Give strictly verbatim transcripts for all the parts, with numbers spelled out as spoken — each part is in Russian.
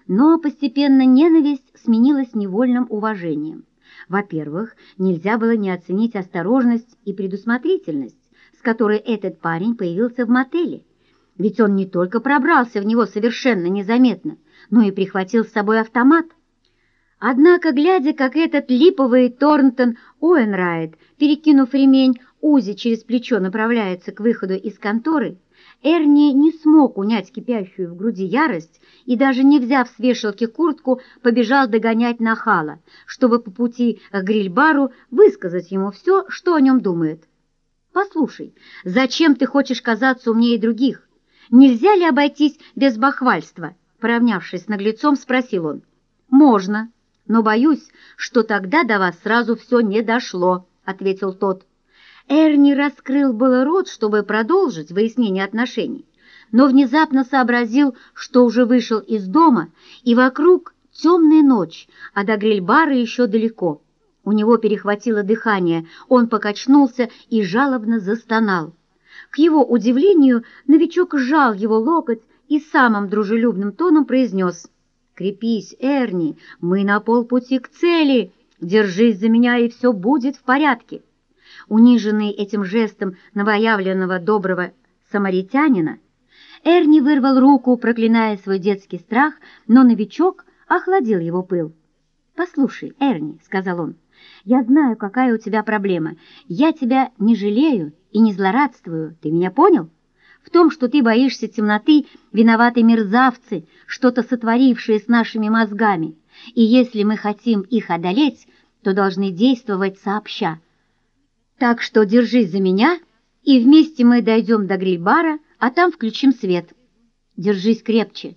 Но постепенно ненависть сменилась невольным уважением. Во-первых, нельзя было не оценить осторожность и предусмотрительность, с которой этот парень появился в мотеле. Ведь он не только пробрался в него совершенно незаметно, но и прихватил с собой автомат. Однако, глядя, как этот липовый Торнтон Уэйнрайт, перекинув ремень Узи через плечо, направляется к выходу из конторы, Эрни не смог унять кипящую в груди ярость и, даже не взяв с вешалки куртку, побежал догонять нахала, чтобы по пути к гриль-бару высказать ему все, что о нем думает. «Послушай, зачем ты хочешь казаться умнее других? Нельзя ли обойтись без бахвальства?» Поравнявшись с наглецом, спросил он. «Можно, но боюсь, что тогда до вас сразу все не дошло», — ответил тот. Эрни раскрыл было рот, чтобы продолжить выяснение отношений, но внезапно сообразил, что уже вышел из дома, и вокруг темная ночь, а до гриль-бара еще далеко. У него перехватило дыхание, он покачнулся и жалобно застонал. К его удивлению, новичок сжал его локоть и самым дружелюбным тоном произнес: «Крепись, Эрни, мы на полпути к цели, держись за меня, и все будет в порядке». Униженный этим жестом новоявленного доброго самаритянина, Эрни вырвал руку, проклиная свой детский страх, но новичок охладил его пыл. «Послушай, Эрни», — сказал он, — «я знаю, какая у тебя проблема. Я тебя не жалею и не злорадствую, ты меня понял? В том, что ты боишься темноты, виноваты мерзавцы, что-то сотворившие с нашими мозгами, и если мы хотим их одолеть, то должны действовать сообща. Так что держись за меня, и вместе мы дойдем до гриль-бара, а там включим свет. Держись крепче».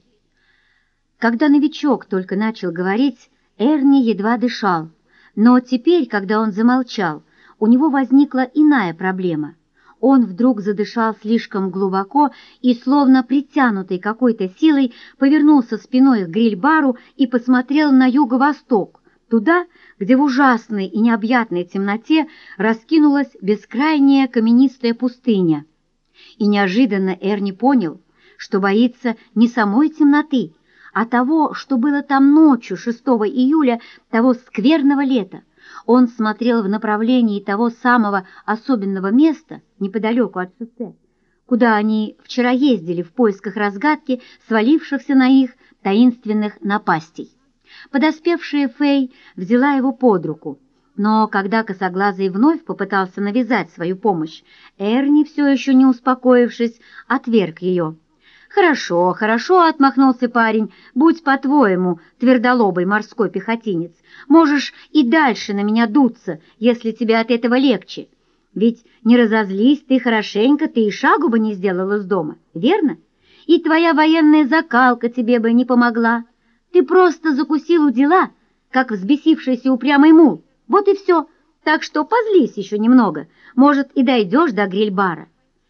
Когда новичок только начал говорить, Эрни едва дышал, но теперь, когда он замолчал, у него возникла иная проблема. Он вдруг задышал слишком глубоко и, словно притянутый какой-то силой, повернулся спиной к гриль-бару и посмотрел на юго-восток, туда, где в ужасной и необъятной темноте раскинулась бескрайняя каменистая пустыня. И неожиданно Эрни понял, что боится не самой темноты, а того, что было там ночью шестого июля того скверного лета. Он смотрел в направлении того самого особенного места, неподалеку от шоссе, куда они вчера ездили в поисках разгадки свалившихся на их таинственных напастей. Подоспевшая Фэй взяла его под руку, но когда косоглазый вновь попытался навязать свою помощь, Эрни, все еще не успокоившись, отверг ее. «Хорошо, хорошо», — отмахнулся парень, — «будь по-твоему, твердолобый морской пехотинец. Можешь и дальше на меня дуться, если тебе от этого легче. Ведь не разозлись ты хорошенько, ты и шагу бы не сделал из дома, верно? И твоя военная закалка тебе бы не помогла. Ты просто закусил у дела, как взбесившийся упрямый мул. Вот и все. Так что позлись еще немного, может, и дойдешь до гриль-бара».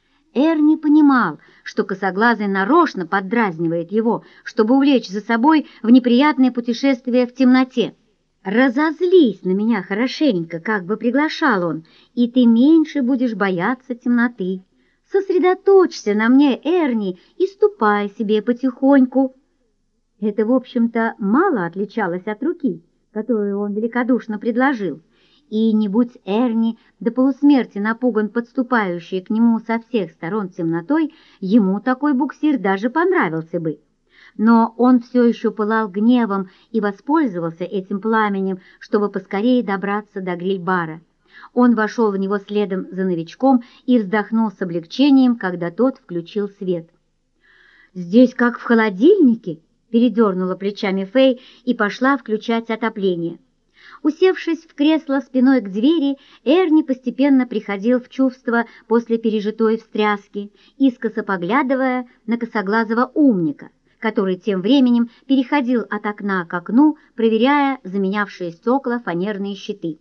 Эрни понимал, что косоглазый нарочно поддразнивает его, чтобы увлечь за собой в неприятное путешествие в темноте. «Разозлись на меня хорошенько», как бы приглашал он, «и ты меньше будешь бояться темноты. Сосредоточься на мне, Эрни, и ступай себе потихоньку». Это, в общем-то, мало отличалось от руки, которую он великодушно предложил, и не будь Эрни до полусмерти напуган подступающей к нему со всех сторон темнотой, ему такой буксир даже понравился бы. Но он все еще пылал гневом и воспользовался этим пламенем, чтобы поскорее добраться до гриль-бара. Он вошел в него следом за новичком и вздохнул с облегчением, когда тот включил свет. «Здесь как в холодильнике», — передернула плечами Фэй и пошла включать отопление. Усевшись в кресло спиной к двери, Эрни постепенно приходил в чувство после пережитой встряски, искоса поглядывая на косоглазого умника, который тем временем переходил от окна к окну, проверяя заменявшие стекла фанерные щиты.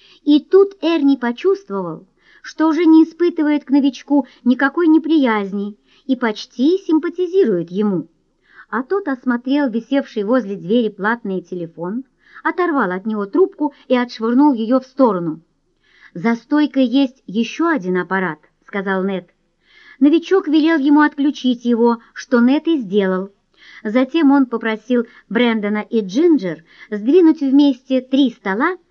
И тут Эрни почувствовал, что уже не испытывает к новичку никакой неприязни и почти симпатизирует ему. А тот осмотрел висевший возле двери платный телефон, оторвал от него трубку и отшвырнул ее в сторону. «За стойкой есть еще один аппарат», — сказал Нед. Новичок велел ему отключить его, что Нед и сделал. Затем он попросил Брэндона и Джинджер сдвинуть вместе три стола